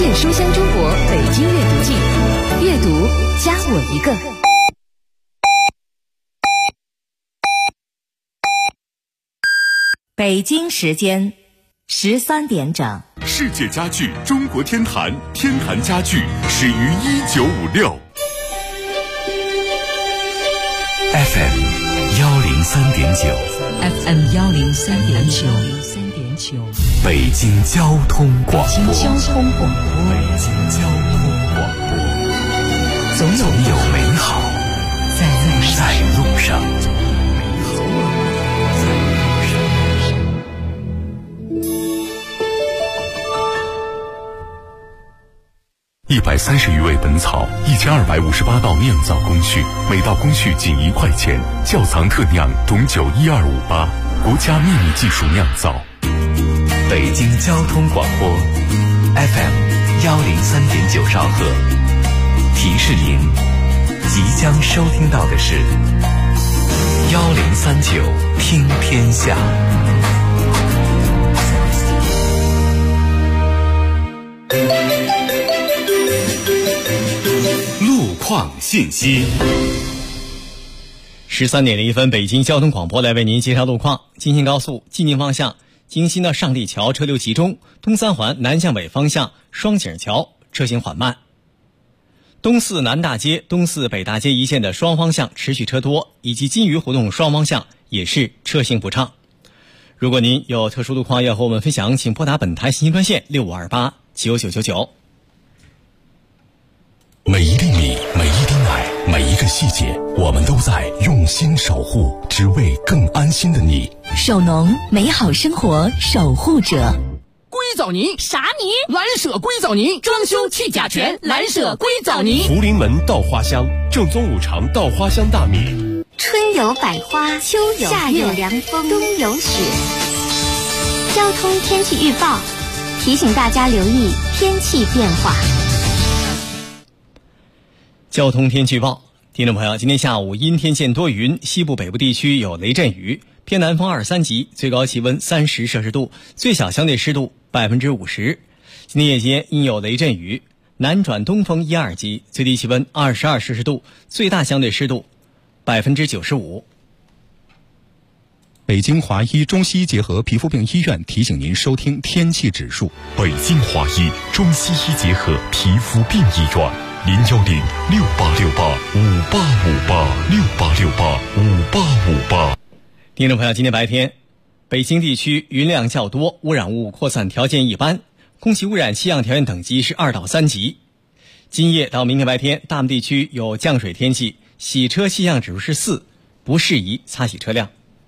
界书香中国北京阅读季，阅读加我一个。 北京时间13点整。 世界家具中国天坛，天坛家具始于1956。 FM 103.9 FM 103.9， 北京交通广播。 北京交通广播，总有美好在路上。 130余味本草，1258道酿造工序，每道工序仅1块钱。窖藏特酿董酒12588，国家秘密技术酿造。 北京交通广播 FM 103.9兆赫，提示您即将收听到的是1039听天下。 况信息 13点01分，北京交通广播来为您介绍路况。京信高速济宁方向京新的上立桥车流集中，东三环南向北方向双井桥车行缓慢。东四南大街、东四北大街一线的双方向持续车多，以及金鱼胡同双方向也是车行不畅。如果您有特殊路况要和我们分享，请拨打本台信息专线6528999999。 每一粒米，每一滴奶，每一个细节，我们都在用心守护，只为更安心的你。 手农美好生活守护者。 硅藻泥啥泥？ 蓝舍硅藻泥，装修去甲醛，蓝舍硅藻泥。 福临门稻花香，正宗5常稻花香大米。 春有百花，秋有夏有凉风，冬有雪。交通天气预报提醒大家留意天气变化。 交通天气预报，听众朋友，今天下午阴天见多云，西部北部地区有雷阵雨，偏南风2、3级，最高气温30摄氏度，最小相对湿度50%。今天夜间因有雷阵雨，南转东风1、2级，最低气温22摄氏度，最大相对湿度95%。 北京华医中西医结合皮肤病医院提醒您收听天气指数。 北京华医中西医结合皮肤病医院。 0106868585858， 听众朋友，今天白天，北京地区云量较多，污染物扩散条件一般，空气污染气象条件等级是2到3级。今夜到明天白天，大部分地区有降水天气，洗车气象指数是4，不适宜擦洗车辆。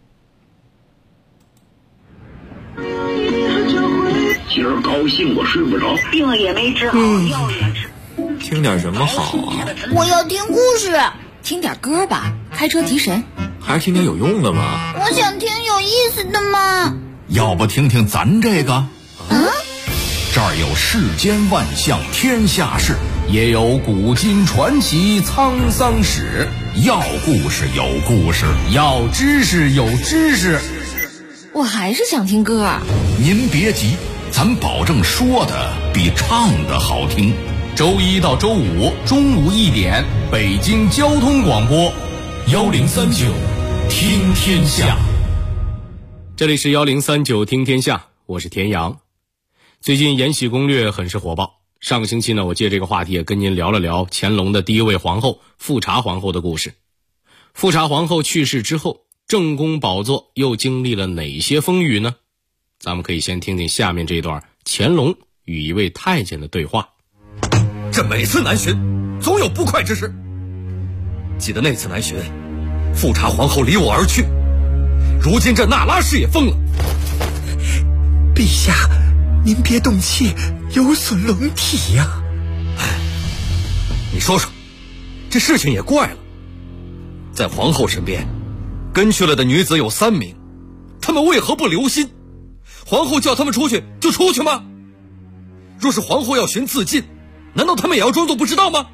今儿高兴我睡不着， 病也没治好，药也吃。 听点什么好啊？ 我要听故事， 听点歌吧，开车提神。 还是听点有用的吗？ 我想听有意思的嘛。 要不听听咱这个？这儿有世间万象天下事，也有古今传奇沧桑史。要故事有故事，要知识有知识。 我还是想听歌。 您别急，咱保证说的比唱的好听。 周1到周5中午1点，北京交通广播1039听天下。 这里是1039听天下，我是田阳。最近《延禧攻略》很是火爆，上个星期呢，我借这个话题也跟您聊了聊乾隆的第一位皇后富察皇后的故事。富察皇后去世之后，正宫宝座又经历了哪些风雨呢？咱们可以先听听下面这段乾隆与一位太监的对话。 这每次南巡，总有不快之事。记得那次南巡，富察皇后离我而去，如今这那拉氏也疯了。 陛下，您别动气，有损龙体呀。 你说说，这事情也怪了。在皇后身边，跟去了的女子有3名，他们为何不留心？皇后叫他们出去就出去吗？若是皇后要寻自尽， 难道他们也要装作不知道吗？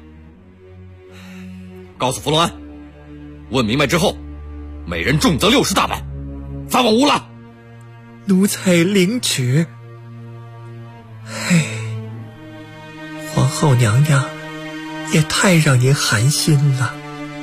告诉福龙安，问明白之后，每人重责60大板，发往乌拉。 奴才领旨。 皇后娘娘也太让您寒心了。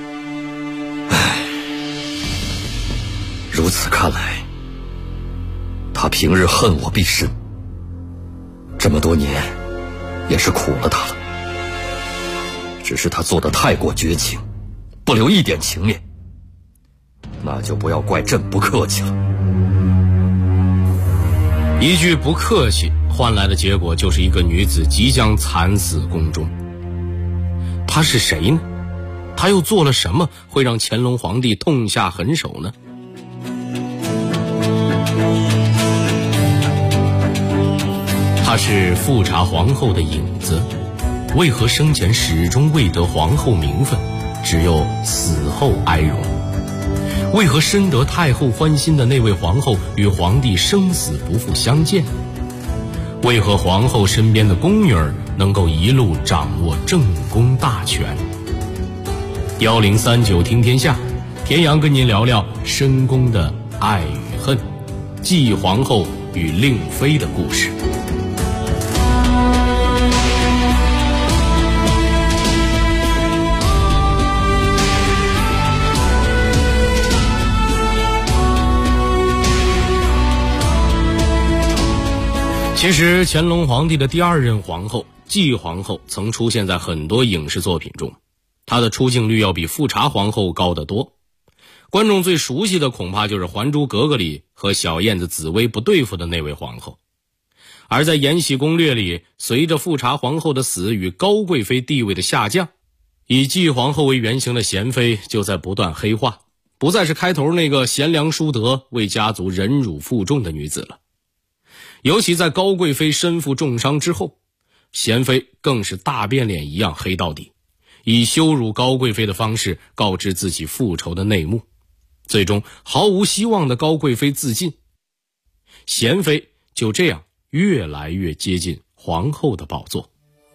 如此看来，他平日恨我必深，这么多年也是苦了他了。只是他做得太过绝情，不留一点情面，那就不要怪朕不客气了。 一句不客气换来的结果就是一个女子即将惨死宫中。她是谁呢？她又做了什么会让乾隆皇帝痛下狠手呢？她是富察皇后的影子，为何生前始终未得皇后名分，只有死后哀荣？为何深得太后欢心的那位皇后与皇帝生死不复相见？为何皇后身边的宫女儿能够一路掌握正宫大权？1039听天下，田阳跟您聊聊深宫的爱与恨，继皇后与令妃的故事。其实乾隆皇帝的第二任皇后继皇后曾出现在很多影视作品中，她的出镜率要比富察皇后高得多。观众最熟悉的恐怕就是《还珠格格》里和小燕子紫薇不对付的那位皇后。而在《延禧攻略》里，随着富察皇后的死与高贵妃地位的下降，以继皇后为原型的娴妃就在不断黑化，不再是开头那个贤良淑德为家族忍辱负重的女子了。尤其在高贵妃身负重伤之后，娴妃更是大变脸一样黑到底，以羞辱高贵妃的方式告知自己复仇的内幕。最终毫无希望的高贵妃自尽，娴妃就这样越来越接近皇后的宝座。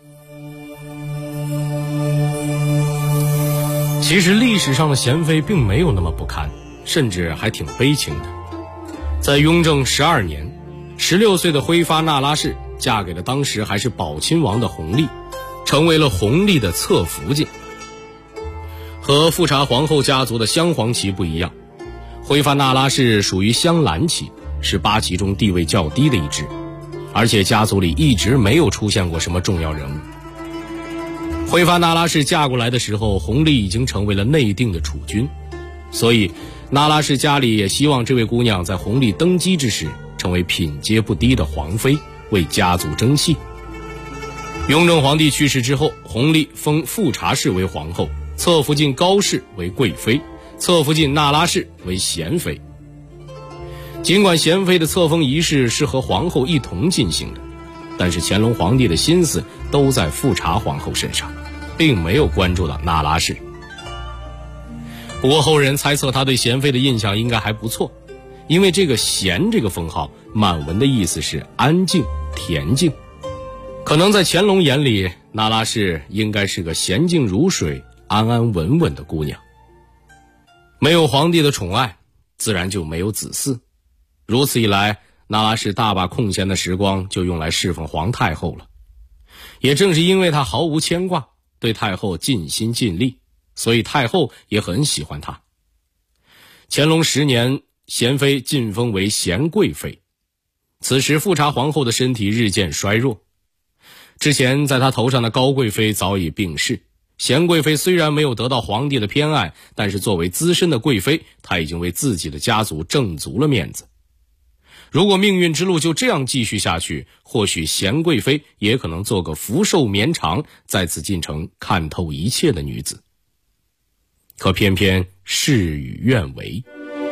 其实历史上的娴妃并没有那么不堪，甚至还挺悲情的。在雍正12年，16岁的辉发那拉氏嫁给了当时还是宝亲王的弘历，成为了弘历的侧福晋。和富察皇后家族的镶黄旗不一样，辉发那拉氏属于镶蓝旗，是8旗中地位较低的一支，而且家族里一直没有出现过什么重要人物。辉发那拉氏嫁过来的时候，弘历已经成为了内定的储君，所以那拉氏家里也希望这位姑娘在弘历登基之时成为品阶不低的皇妃，为家族争气。雍正皇帝去世之后，弘历封富察氏为皇后，侧福晋高氏为贵妃，侧福晋那拉氏为娴妃。尽管娴妃的册封仪式是和皇后一同进行的，但是乾隆皇帝的心思都在富察皇后身上，并没有关注到那拉氏。不过后人猜测他对娴妃的印象应该还不错，因为这个娴这个封号满文的意思是安静恬静，可能在乾隆眼里，那拉氏应该是个娴静如水安安稳稳的姑娘。没有皇帝的宠爱，自然就没有子嗣，如此一来，那拉氏大把空闲的时光就用来侍奉皇太后了。也正是因为她毫无牵挂，对太后尽心尽力，所以太后也很喜欢她。乾隆10年，娴妃晋封为娴贵妃。此时富察皇后的身体日渐衰弱，之前在她头上的高贵妃早已病逝。娴贵妃虽然没有得到皇帝的偏爱，但是作为资深的贵妃，她已经为自己的家族挣足了面子。如果命运之路就这样继续下去，或许娴贵妃也可能做个福寿绵长，在此进城看透一切的女子。可偏偏事与愿违。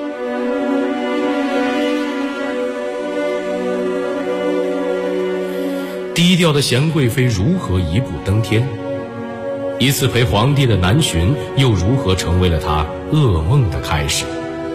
低调的娴贵妃如何一步登天？一次陪皇帝的南巡又如何成为了她噩梦的开始？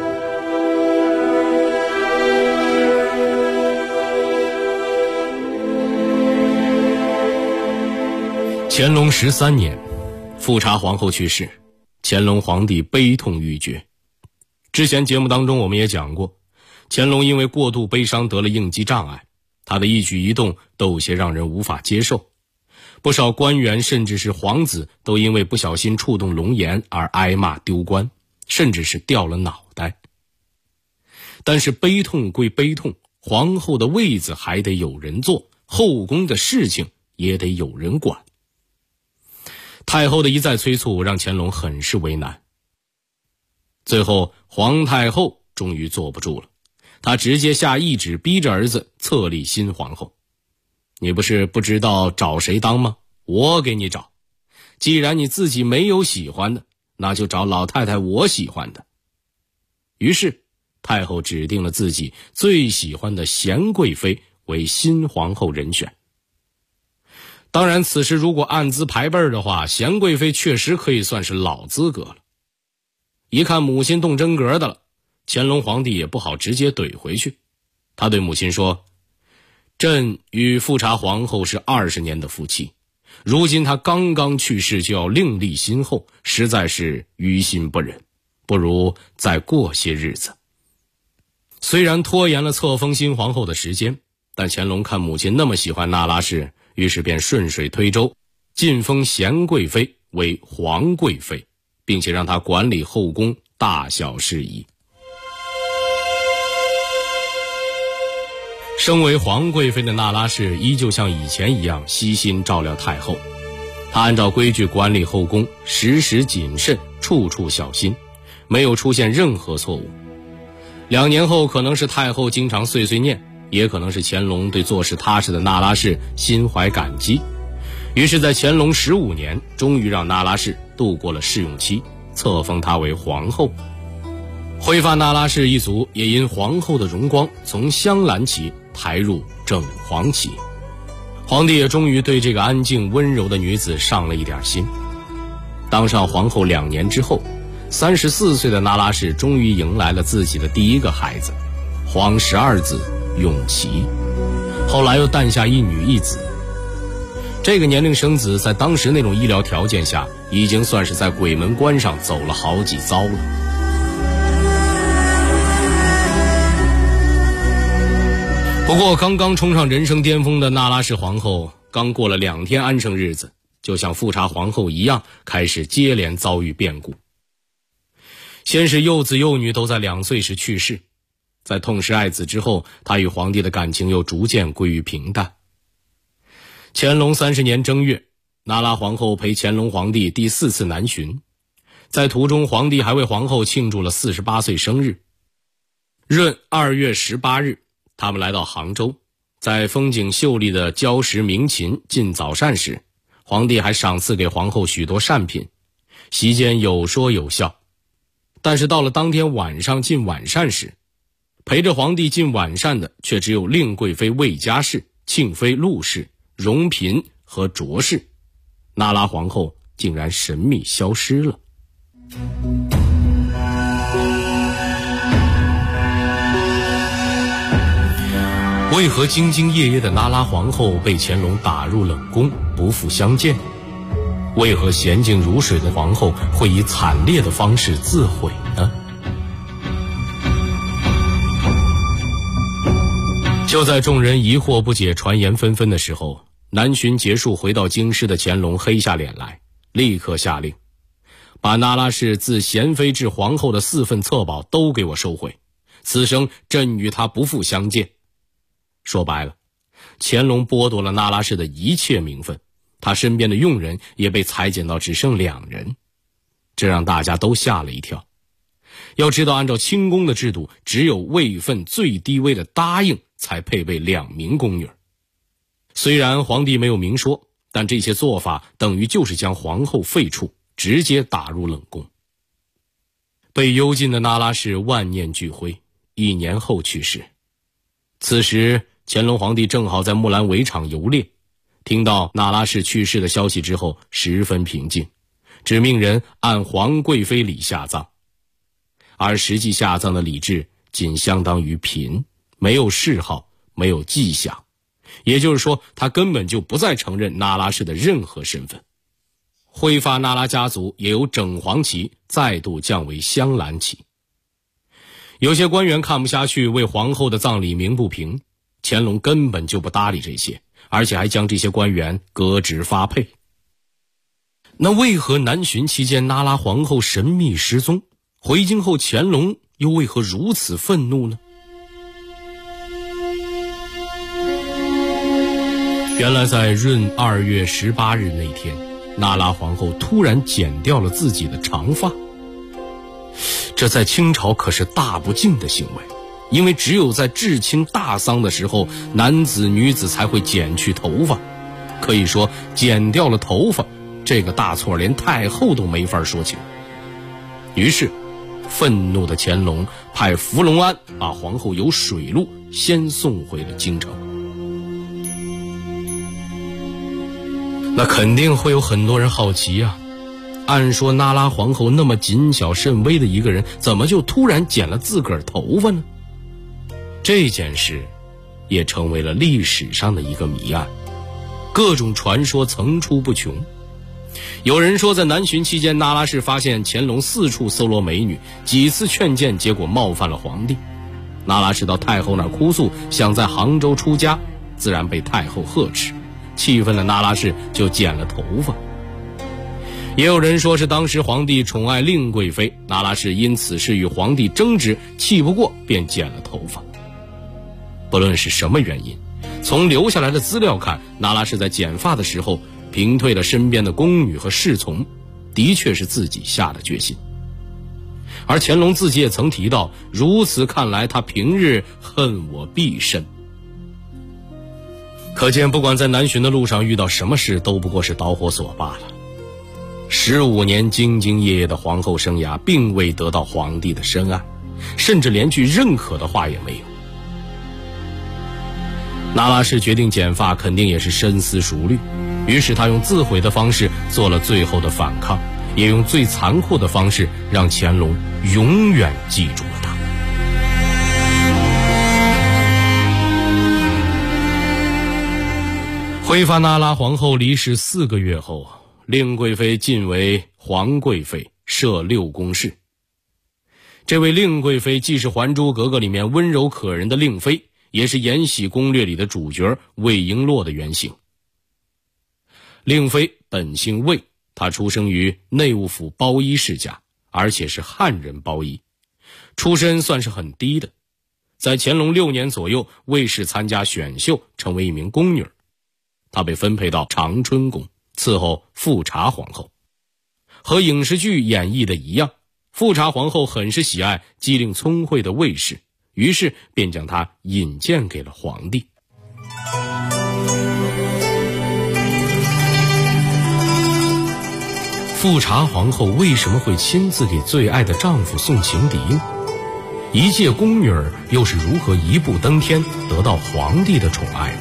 乾隆13年，富察皇后去世，乾隆皇帝悲痛欲绝。之前节目当中我们也讲过，乾隆因为过度悲伤得了应激障碍，他的一举一动都有些让人无法接受。 不少官员甚至是皇子都因为不小心触动龙颜而挨骂丢官，甚至是掉了脑袋。但是悲痛归悲痛，皇后的位子还得有人坐，后宫的事情也得有人管。太后的一再催促让乾隆很是为难。最后皇太后终于坐不住了，她直接下懿旨逼着儿子册立新皇后。你不是不知道找谁当吗？我给你找。既然你自己没有喜欢的，那就找老太太我喜欢的。于是太后指定了自己最喜欢的娴贵妃为新皇后人选。当然此时如果按资排辈的话，娴贵妃确实可以算是老资格了。一看母亲动真格的了，乾隆皇帝也不好直接怼回去。他对母亲说，朕与富察皇后是20年的夫妻，如今她刚刚去世就要另立新后，实在是于心不忍，不如再过些日子。虽然拖延了册封新皇后的时间，但乾隆看母亲那么喜欢那拉氏，于是便顺水推舟，晋封娴贵妃为皇贵妃，并且让她管理后宫大小事宜。身为皇贵妃的那拉氏依旧像以前一样悉心照料太后，她按照规矩管理后宫，时时谨慎，处处小心，没有出现任何错误。2年后，可能是太后经常碎碎念，也可能是乾隆对做事踏实的那拉氏心怀感激，于是在乾隆15年，终于让那拉氏度过了试用期，册封她为皇后。辉发那拉氏一族也因皇后的荣光从镶蓝旗抬入正黄旗，皇帝也终于对这个安静温柔的女子上了一点心。当上皇后2年之后，34岁的那拉氏终于迎来了自己的第一个孩子，皇12子永琪，后来又诞下1女1子。这个年龄生子，在当时那种医疗条件下，已经算是在鬼门关上走了好几遭了。不过刚刚冲上人生巅峰的那拉氏皇后，刚过了2天安生日子，就像富察皇后一样，开始接连遭遇变故。先是幼子幼女都在2岁时去世，在痛失爱子之后，她与皇帝的感情又逐渐归于平淡。乾隆30年正月，那拉皇后陪乾隆皇帝第4次南巡，在途中皇帝还为皇后庆祝了48岁生日。闰2月18日，他们来到杭州，在风景秀丽的礁石鸣琴进早膳时，皇帝还赏赐给皇后许多善品，席间有说有笑。但是到了当天晚上进晚膳时，陪着皇帝进晚膳的却只有令贵妃魏佳氏、庆妃陆氏、荣嫔和卓氏，那拉皇后竟然神秘消失了。为何兢兢业业的那拉皇后被乾隆打入冷宫，不复相见？为何娴静如水的皇后会以惨烈的方式自毁呢？就在众人疑惑不解、传言纷纷的时候，南巡结束回到京师的乾隆黑下脸来，立刻下令把那拉氏自娴妃至皇后的4份册宝都给我收回，此生朕与她不复相见。说白了，乾隆剥夺了那拉氏的一切名分，他身边的佣人也被裁减到只剩2人，这让大家都吓了一跳。要知道，按照清宫的制度，只有位分最低微的答应才配备2名宫女。虽然皇帝没有明说，但这些做法等于就是将皇后废黜，直接打入冷宫。被幽禁的那拉氏万念俱灰，1年后去世。此时乾隆皇帝正好在木兰围场游猎，听到那拉氏去世的消息之后十分平静，只命人按皇贵妃礼下葬。而实际下葬的礼制仅相当于嫔，没有谥号，没有迹象，也就是说他根本就不再承认那拉氏的任何身份。辉发那拉家族也由整黄旗再度降为镶蓝旗。有些官员看不下去，为皇后的葬礼鸣不平，乾隆根本就不搭理这些， 而且还将这些官员革职发配。那为何南巡期间那拉皇后神秘失踪，回京后乾隆又为何如此愤怒呢？原来在闰2月18日那天，那拉皇后突然剪掉了自己的长发。这在清朝可是大不敬的行为，因为只有在至亲大丧的时候，男子女子才会剪去头发。可以说剪掉了头发，这个大错连太后都没法说清。于是愤怒的乾隆派福隆安把皇后由水路先送回了京城。那肯定会有很多人好奇啊，按说那拉皇后那么谨小慎微的一个人，怎么就突然剪了自个儿头发呢？这件事也成为了历史上的一个谜案，各种传说层出不穷。有人说在南巡期间，那拉氏发现乾隆四处搜罗美女，几次劝谏，结果冒犯了皇帝。那拉氏到太后那儿哭诉，想在杭州出家，自然被太后呵斥，气愤的那拉氏就剪了头发。也有人说是当时皇帝宠爱令贵妃，那拉氏因此事与皇帝争执，气不过便剪了头发。不论是什么原因，从留下来的资料看，那拉氏在剪发的时候平退了身边的宫女和侍从，的确是自己下的决心。而乾隆自己也曾提到，如此看来他平日恨我必甚。可见不管在南巡的路上遇到什么事，都不过是导火索罢了。15年兢兢业业的皇后生涯并未得到皇帝的深爱，甚至连句认可的话也没有。那拉氏决定剪发，肯定也是深思熟虑，于是他用自毁的方式做了最后的反抗，也用最残酷的方式让乾隆永远记住了他。挥发那拉皇后离世4个月后，令贵妃晋为皇贵妃，设6宫侍。这位令贵妃既是《还珠格格》里面温柔可人的令妃，也是《延禧攻略》里的主角魏璎珞的原型。令妃本姓魏，她出生于内务府包衣世家，而且是汉人包衣，出身算是很低的。在乾隆6年左右，魏氏参加选秀，成为一名宫女。她被分配到长春宫，伺候富察皇后。和影视剧演绎的一样，富察皇后很是喜爱机灵聪慧的魏氏，于是便将她引荐给了皇帝。富察皇后为什么会亲自给最爱的丈夫送情敌呢？一介宫女儿又是如何一步登天，得到皇帝的宠爱呢？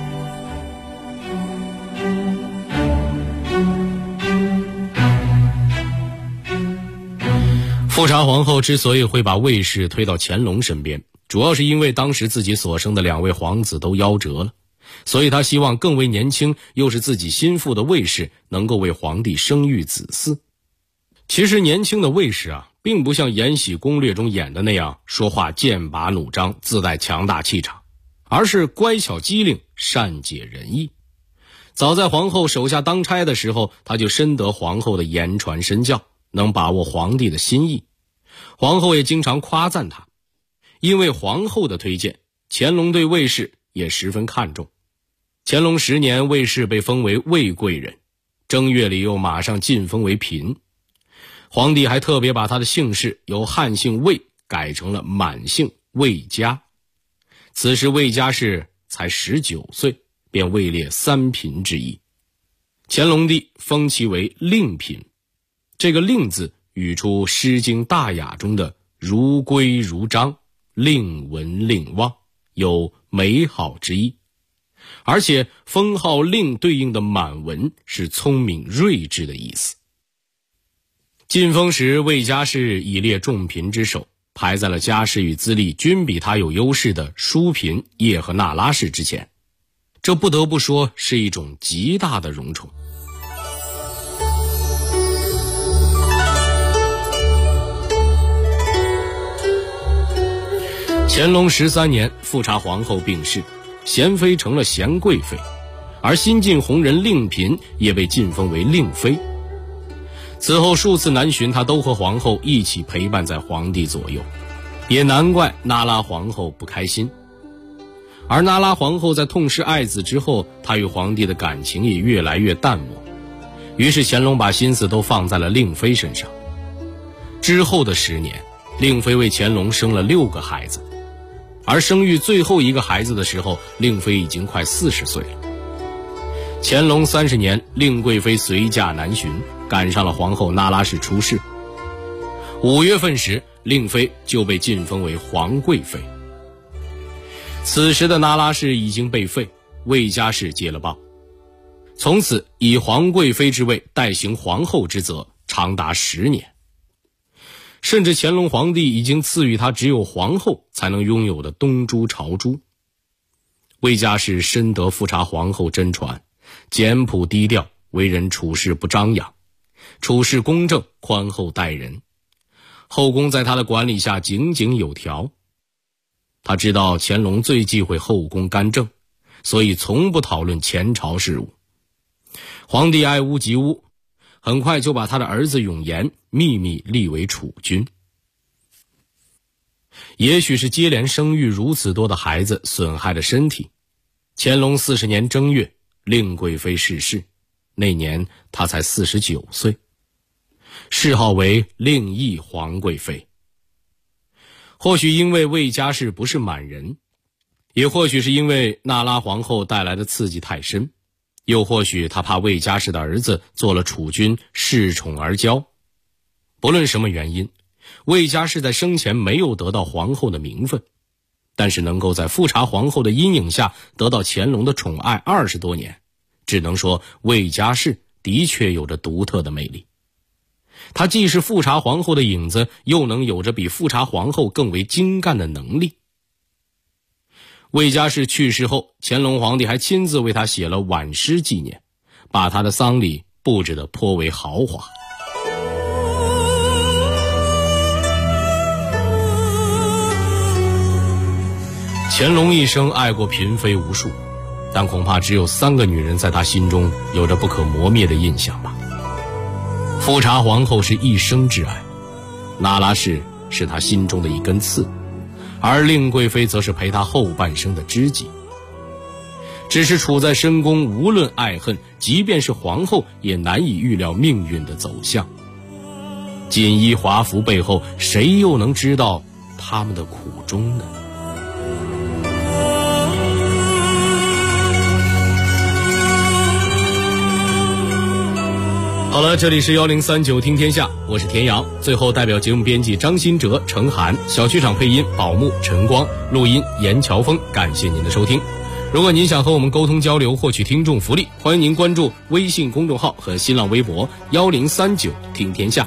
富察皇后之所以会把魏氏推到乾隆身边，主要是因为当时自己所生的2位皇子都夭折了，所以她希望更为年轻又是自己心腹的魏氏能够为皇帝生育子嗣。其实年轻的魏氏啊，并不像《延禧攻略》中演的那样说话剑拔弩张，自带强大气场，而是乖巧机灵，善解人意。早在皇后手下当差的时候，她就深得皇后的言传身教，能把握皇帝的心意。皇后也经常夸赞她。因为皇后的推荐，乾隆对魏氏也十分看重。乾隆10年，魏氏被封为魏贵人，正月里又马上晋封为嫔。皇帝还特别把她的姓氏由汉姓魏改成了满姓魏家。此时魏家氏才19岁，便位列3嫔之一。乾隆帝封其为令嫔，这个令字语出《诗经大雅》中的如规如章，令文令望，有美好之意。而且封号令对应的满文是聪明睿智的意思。晋封时，魏家氏已列众嫔之首，排在了家世与资历均比他有优势的淑嫔叶赫那拉氏之前。这不得不说是一种极大的荣宠。乾隆13年，富察皇后病逝，贤妃成了贤贵妃， 而新晋红人令嫔也被晋封为令妃。此后数次南巡，她都和皇后一起陪伴在皇帝左右，也难怪那拉皇后不开心。而那拉皇后在痛失爱子之后，她与皇帝的感情也越来越淡漠，于是乾隆把心思都放在了令妃身上。之后的10年，令妃为乾隆生了6个孩子，而生育最后一个孩子的时候，令妃已经快40岁了。乾隆30年，令贵妃随驾南巡，赶上了皇后那拉氏出世。5月份时，令妃就被晋封为皇贵妃。此时的那拉氏已经被废，魏家氏接了棒，从此以皇贵妃之位代行皇后之责，长达10年。甚至乾隆皇帝已经赐予他只有皇后才能拥有的东珠朝珠。魏家氏深得富察皇后真传，简朴低调，为人处事不张扬，处事公正，宽厚待人。后宫在他的管理下井井有条。他知道乾隆最忌讳后宫干政，所以从不讨论前朝事务。皇帝爱屋及乌，很快就把他的儿子永琰秘密立为储君。也许是接连生育如此多的孩子损害了身体，乾隆40年正月，令贵妃逝世，那年她才49岁，谥号为令懿皇贵妃。或许因为魏家氏不是满人，也或许是因为那拉皇后带来的刺激太深，又或许她怕魏家氏的儿子做了储君，恃宠而骄。不论什么原因，魏家氏在生前没有得到皇后的名分，但是能够在富察皇后的阴影下得到乾隆的宠爱20多年，只能说魏家氏的确有着独特的魅力。她既是富察皇后的影子，又能有着比富察皇后更为精干的能力。魏家氏去世后，乾隆皇帝还亲自为她写了挽诗纪念，把她的丧礼布置得颇为豪华。乾隆一生爱过嫔妃无数，但恐怕只有3个女人在他心中有着不可磨灭的印象吧。富察皇后是一生挚爱，那拉氏是他心中的一根刺，而令贵妃则是陪他后半生的知己。只是处在深宫，无论爱恨，即便是皇后也难以预料命运的走向。锦衣华服背后，谁又能知道他们的苦衷呢？好了，这里是1039听天下，我是田阳。最后代表节目编辑张新哲、程涵，小剧场配音宝木、陈光，录音严乔峰，感谢您的收听。如果您想和我们沟通交流，获取听众福利，欢迎您关注微信公众号和新浪微博1039听天下。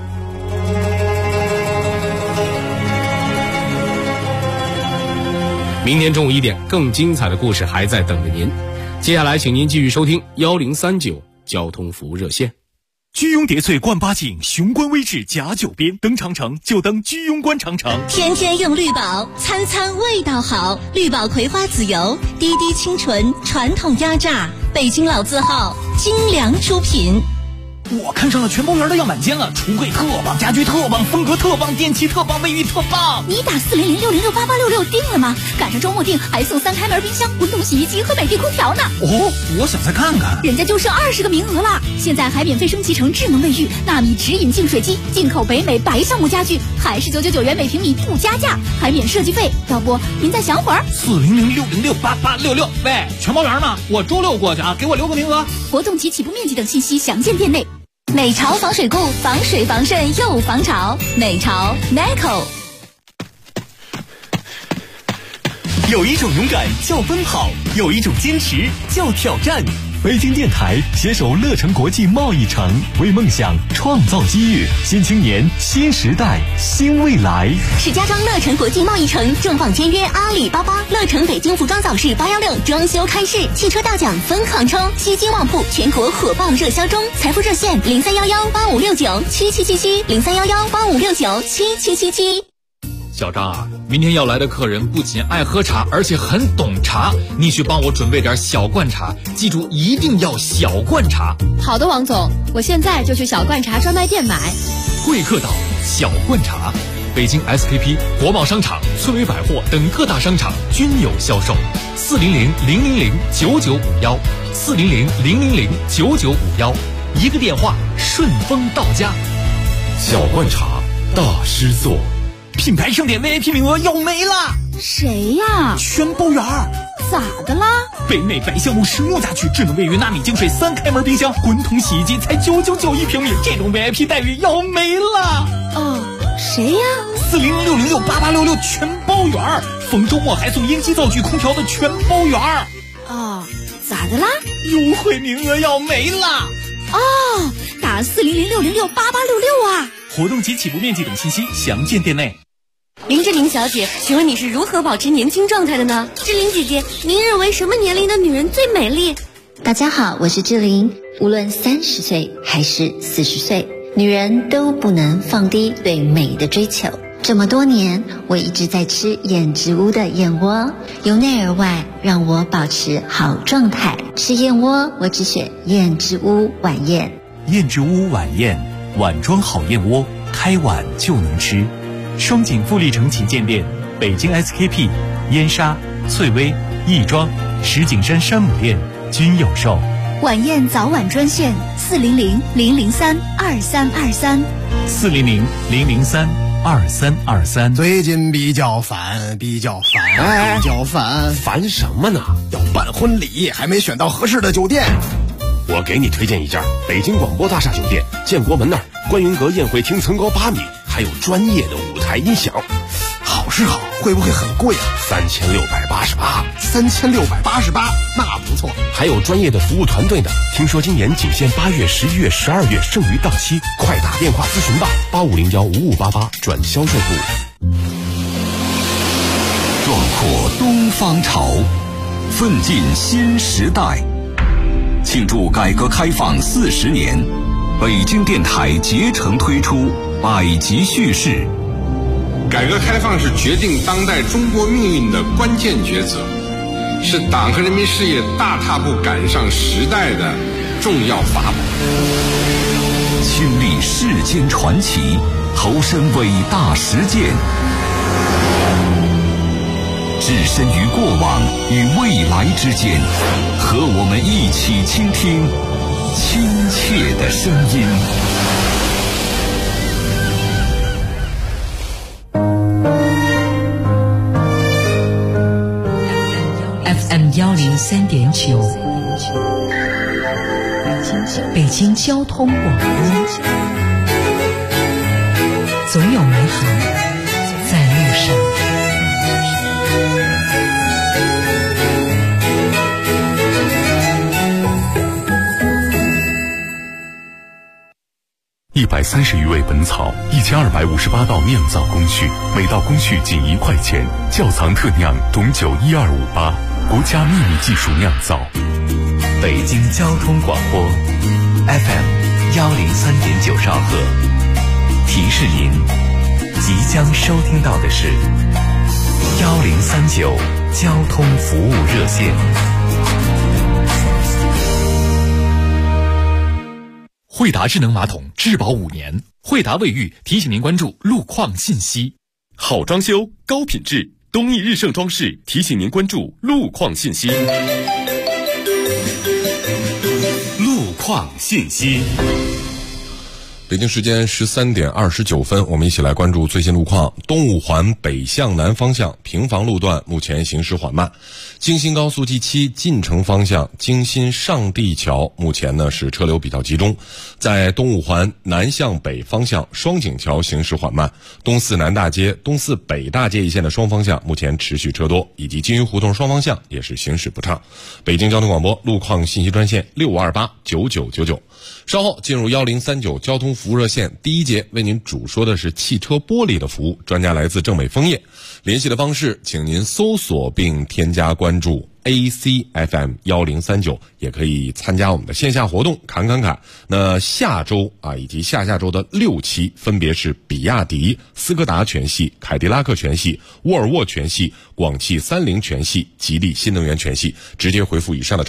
明天中午1点，更精彩的故事还在等着您。接下来请您继续收听1039交通服务热线。 居庸叠翠冠八景，雄关微志甲9边，登长城就登居庸关长城。 天天用绿宝，餐餐味道好。绿宝葵花籽油，滴滴清纯，传统压榨，北京老字号，精良出品。 我看上了全包园的样板间了，橱柜特棒，家具特棒，风格特棒，电器特棒，卫浴特棒。 你打400-606-8866定了吗？赶上周末定还送3开门冰箱、滚动洗衣机和美的空调呢。 哦，我想再看看。 人家就剩20个名额了，现在还免费升级成智能卫浴、纳米直饮净水机、进口北美白橡木家具，还是999元每平米不加价，还免设计费。要不您再想会儿 ？400-606-8866。喂，全包园吗？我周6过去啊，给我留个名额。 活动及起步面积等信息详见店内。 美潮防水库，防水防渗又防潮。美潮 NICO。 有一种勇敢叫奔跑，有一种坚持叫挑战。北京电台携手乐城国际贸易城，为梦想创造机遇。新青年，新时代，新未来。 石家庄乐城国际贸易城重磅签约阿里巴巴。乐城北京服装早市816装修开市，汽车大奖疯狂抽，西京旺铺全国火爆热销中。财富热线031185697777，031185697777。 小张啊，明天要来的客人不仅爱喝茶，而且很懂茶，你去帮我准备点小罐茶，记住一定要小罐茶。 好的，王总，我现在就去小罐茶专卖店买。 贵客岛小罐茶，北京 SKP、国贸商场、翠微百货等各大商场均有销售。400-000-9951，400-000-9951，一个电话顺丰到家。 小罐茶大师座， 品牌盛典 VIP 名额要没了。 谁呀？ 全包圆。 咋的啦？ 北美白橡木实用家具，智能卫浴纳米净水3开门冰箱，滚筒洗衣机才999一平米，这种 VIP 待遇要没了。 谁呀 ？400-606-8866全包圆，逢周末还送英基灶具空调的全包圆。 咋的啦？ 优惠名额要没了。 打400-606-8866啊！ 活动及起步面积等信息详见店内。 林志玲小姐，请问你是如何保持年轻状态的呢？志玲姐姐，您认为什么年龄的女人最美丽？ 大家好，我是志玲。无论30岁还是40岁，女人都不能放低对美的追求。这么多年，我一直在吃燕之屋的燕窝，由内而外让我保持好状态。吃燕窝，我只选燕之屋晚宴。 燕之屋晚宴，碗装好燕窝，开碗就能吃。双井富力城旗舰店、北京 SKP、燕莎、翠微、亦庄、石景山山姆店均有售。 晚宴早晚专线 400-003-2323，400-003-2323。 最近比较烦。 烦什么呢？ 要办婚礼，还没选到合适的酒店。 我给你推荐一家北京广播大厦酒店，建国门那儿，观云阁宴会厅层高8米，还有专业的舞台音响。 好是好，会不会很贵啊 ？3688。 3688，那不错。 还有专业的服务团队呢。听说今年仅限8月、11月、12月，剩余到期，快打电话咨询吧，85015588转销售部。 壮阔东方潮，奋进新时代。庆祝改革开放40年，北京电台竭诚推出百集叙事。 改革开放是决定当代中国命运的关键抉择，是党和人民事业大踏步赶上时代的重要法宝。 亲历世间传奇，投身伟大实践，置身于过往与未来之间，和我们一起倾听亲切的声音。 FM103.9，北京交通广播，总有美好在路上。 130余味本草，1258道酿造工序，每道工序仅1块钱。窖藏特酿董酒12588，国家秘密技术酿造。 北京交通广播 FM103.9兆赫，提示您，即将收听到的是1039交通服务热线。 惠达智能马桶质保5年，惠达卫浴提醒您关注路况信息。 好装修，高品质，东益日盛装饰提醒您关注路况信息。路况信息。 北京时间13点29分，我们一起来关注最新路况。东五环北向南方向平房路段目前行驶缓慢，京新高速 G7 进城方向京新上地桥目前呢是车流比较集中，在东五环南向北方向双井桥行驶缓慢，东四南大街、东四北大街一线的双方向目前持续车多，以及金鱼胡同双方向也是行驶不畅。北京交通广播路况信息专线65289999。稍后进入1039交通服务热线第一节，为您主说的是汽车玻璃的服务，专家来自正美枫叶。联系的方式请您搜索并添加关注 ACFM1039，也可以参加我们的线下活动侃。那下周以及下周的6期分别是比亚迪、斯柯达全系、凯迪拉克全系、沃尔沃全系、广汽三菱全系、吉利新能源全系，直接回复以上的